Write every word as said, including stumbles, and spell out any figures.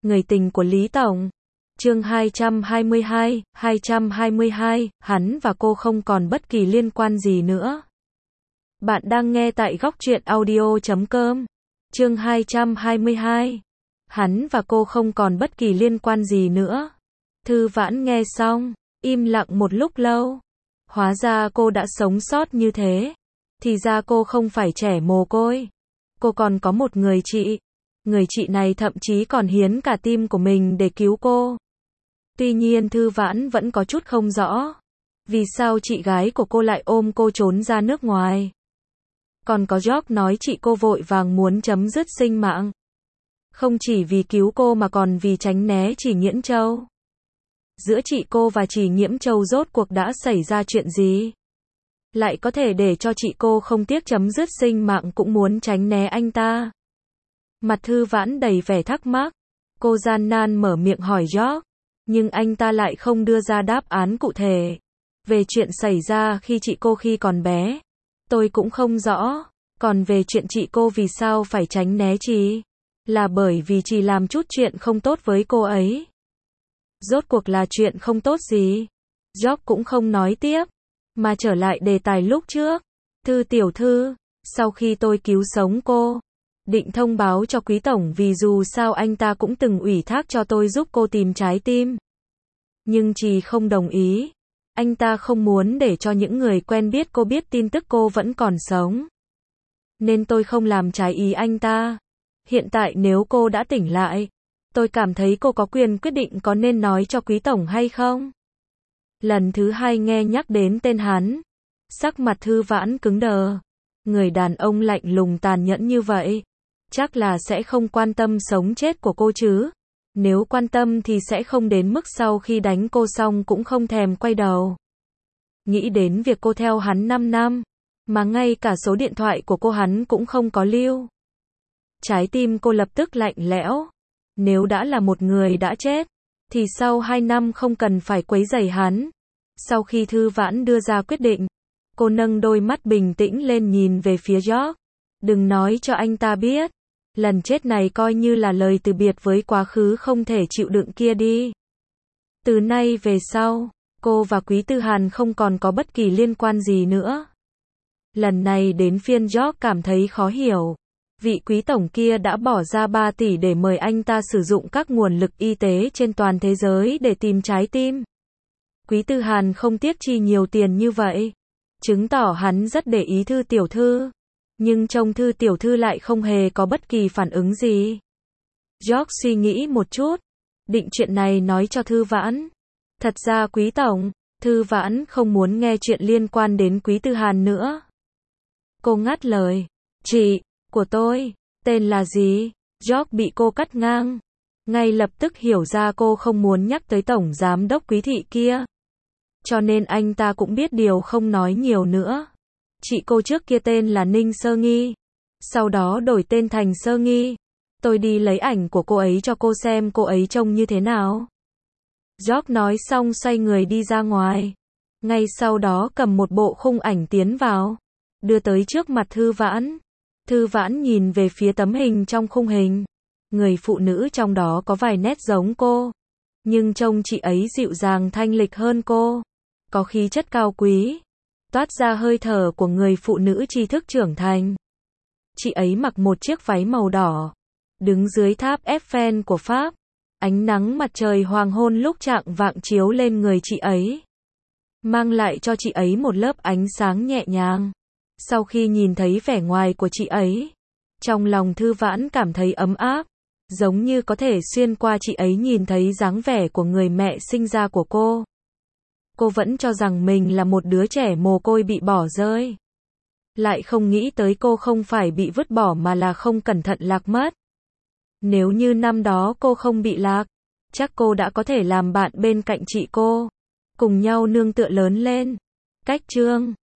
Người tình của Lý Tổng. Chương hai trăm hai mươi hai, hai trăm hai mươi hai, hắn và cô không còn bất kỳ liên quan gì nữa. Bạn đang nghe tại góc truyện audio chấm com. Chương hai trăm hai mươi hai. Hắn và cô không còn bất kỳ liên quan gì nữa. Thư Vãn nghe xong, im lặng một lúc lâu. Hóa ra cô đã sống sót như thế. Thì ra cô không phải trẻ mồ côi. Cô còn có một người chị. Người chị này thậm chí còn hiến cả tim của mình để cứu cô. Tuy nhiên Thư Vãn vẫn có chút không rõ. Vì sao chị gái của cô lại ôm cô trốn ra nước ngoài? Còn có George nói chị cô vội vàng muốn chấm dứt sinh mạng. Không chỉ vì cứu cô mà còn vì tránh né Chỉ Nghiễm Châu. Giữa chị cô và Chỉ Nghiễm Châu rốt cuộc đã xảy ra chuyện gì? Lại có thể để cho chị cô không tiếc chấm dứt sinh mạng cũng muốn tránh né anh ta. Mặt Thư Vãn đầy vẻ thắc mắc. Cô gian nan mở miệng hỏi George. Nhưng anh ta lại không đưa ra đáp án cụ thể. Về chuyện xảy ra khi chị cô khi còn bé. Tôi cũng không rõ. Còn về chuyện chị cô vì sao phải tránh né chị? Là bởi vì chị làm chút chuyện không tốt với cô ấy. Rốt cuộc là chuyện không tốt gì? George cũng không nói tiếp. Mà trở lại đề tài lúc trước. Thư tiểu thư, sau khi tôi cứu sống cô, định thông báo cho quý tổng vì dù sao anh ta cũng từng ủy thác cho tôi giúp cô tìm trái tim. Nhưng chị không đồng ý. Anh ta không muốn để cho những người quen biết cô biết tin tức cô vẫn còn sống. Nên tôi không làm trái ý anh ta. Hiện tại nếu cô đã tỉnh lại, tôi cảm thấy cô có quyền quyết định có nên nói cho quý tổng hay không. Lần thứ hai nghe nhắc đến tên hắn, sắc mặt Thư Vãn cứng đờ. Người đàn ông lạnh lùng tàn nhẫn như vậy, chắc là sẽ không quan tâm sống chết của cô chứ. Nếu quan tâm thì sẽ không đến mức sau khi đánh cô xong cũng không thèm quay đầu. Nghĩ đến việc cô theo hắn năm năm, mà ngay cả số điện thoại của cô hắn cũng không có lưu. Trái tim cô lập tức lạnh lẽo. Nếu đã là một người đã chết, thì sau hai năm không cần phải quấy rầy hắn. Sau khi Thư Vãn đưa ra quyết định, cô nâng đôi mắt bình tĩnh lên nhìn về phía George. Đừng nói cho anh ta biết. Lần chết này coi như là lời từ biệt với quá khứ không thể chịu đựng kia đi. Từ nay về sau, cô và Quý Tư Hàn không còn có bất kỳ liên quan gì nữa. Lần này đến phiên George cảm thấy khó hiểu. Vị quý tổng kia đã bỏ ra ba tỷ để mời anh ta sử dụng các nguồn lực y tế trên toàn thế giới để tìm trái tim. Quý Tư Hàn không tiếc chi nhiều tiền như vậy, chứng tỏ hắn rất để ý Thư tiểu thư. Nhưng trông Thư tiểu thư lại không hề có bất kỳ phản ứng gì. George suy nghĩ một chút, định chuyện này nói cho Thư Vãn. Thật ra quý tổng, Thư Vãn không muốn nghe chuyện liên quan đến Quý Tư Hàn nữa. Cô ngắt lời. Chị của tôi, tên là gì? George bị cô cắt ngang. Ngay lập tức hiểu ra cô không muốn nhắc tới tổng giám đốc Quý thị kia. Cho nên anh ta cũng biết điều không nói nhiều nữa. Chị cô trước kia tên là Ninh Sơ Nghi. Sau đó đổi tên thành Sơ Nghi. Tôi đi lấy ảnh của cô ấy cho cô xem cô ấy trông như thế nào. George nói xong xoay người đi ra ngoài. Ngay sau đó cầm một bộ khung ảnh tiến vào. Đưa tới trước mặt Thư Vãn. Thư Vãn nhìn về phía tấm hình trong khung hình. Người phụ nữ trong đó có vài nét giống cô. Nhưng trông chị ấy dịu dàng thanh lịch hơn cô. Có khí chất cao quý. Toát ra hơi thở của người phụ nữ tri thức trưởng thành. Chị ấy mặc một chiếc váy màu đỏ. Đứng dưới tháp Eiffel của Pháp. Ánh nắng mặt trời hoàng hôn lúc chạng vạng chiếu lên người chị ấy. Mang lại cho chị ấy một lớp ánh sáng nhẹ nhàng. Sau khi nhìn thấy vẻ ngoài của chị ấy, trong lòng Thư Vãn cảm thấy ấm áp. Giống như có thể xuyên qua chị ấy nhìn thấy dáng vẻ của người mẹ sinh ra của cô. Cô vẫn cho rằng mình là một đứa trẻ mồ côi bị bỏ rơi. Lại không nghĩ tới cô không phải bị vứt bỏ mà là không cẩn thận lạc mất. Nếu như năm đó cô không bị lạc, chắc cô đã có thể làm bạn bên cạnh chị cô. Cùng nhau nương tựa lớn lên. Cách chương